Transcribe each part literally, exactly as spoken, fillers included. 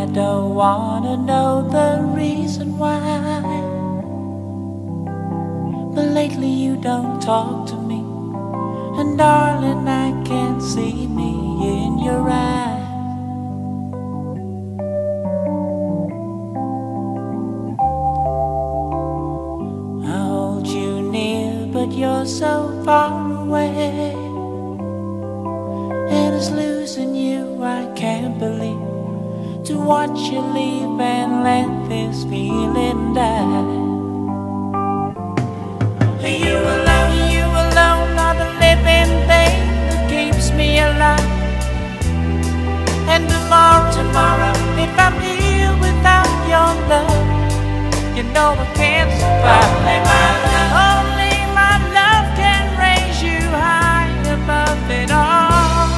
don't wanna know the reason why, but lately you don't talk to me, and darling, I can't see me in your eyes. I hold you near, but you're so far away, and it's losing you I can't believe, to watch you leave and let this feeling die. You alone, you alone are the living thing that keeps me alive. And tomorrow, tomorrow, if I'm here without your love, you know I can't survive. Only my love, only my love can raise you high above it all.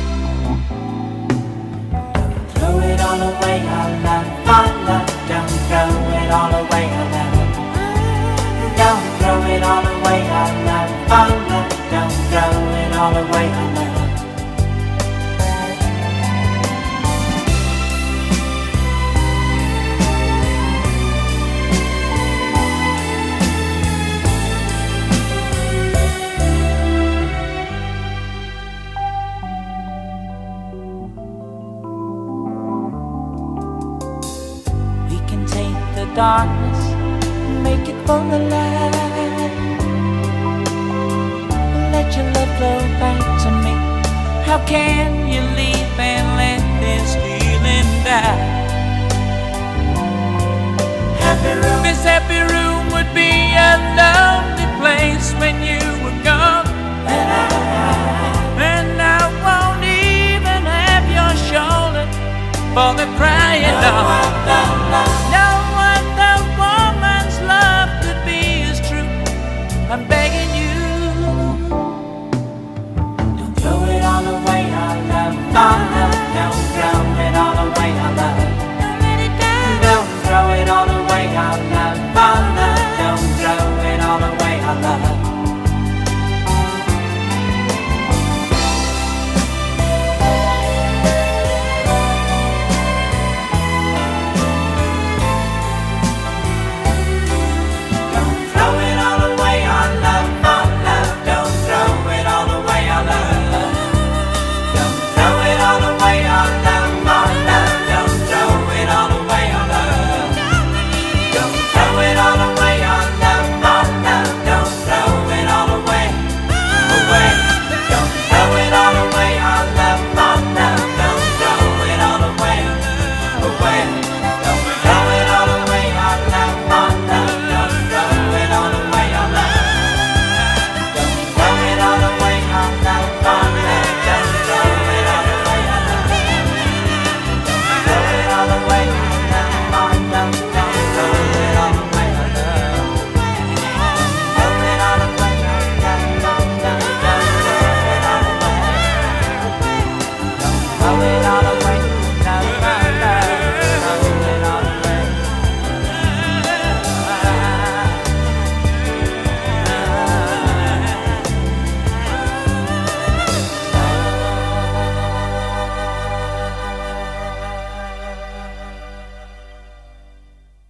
Throw it all away, our love, our love. Don't throw it all away, our love. Don't throw it all away, our love, our love. Don't throw it all away, our love. We can take the darkness, make it full of light. Let your love flow back to me. How can you leave and let this feeling die? Happy room. This happy room would be a lonely place when you were gone. And I, and I won't even have your shoulder for the crying dog. No other woman's love could be as true. I'm begging you, don't throw it all away, our love, our love. Don't throw it all away, our love.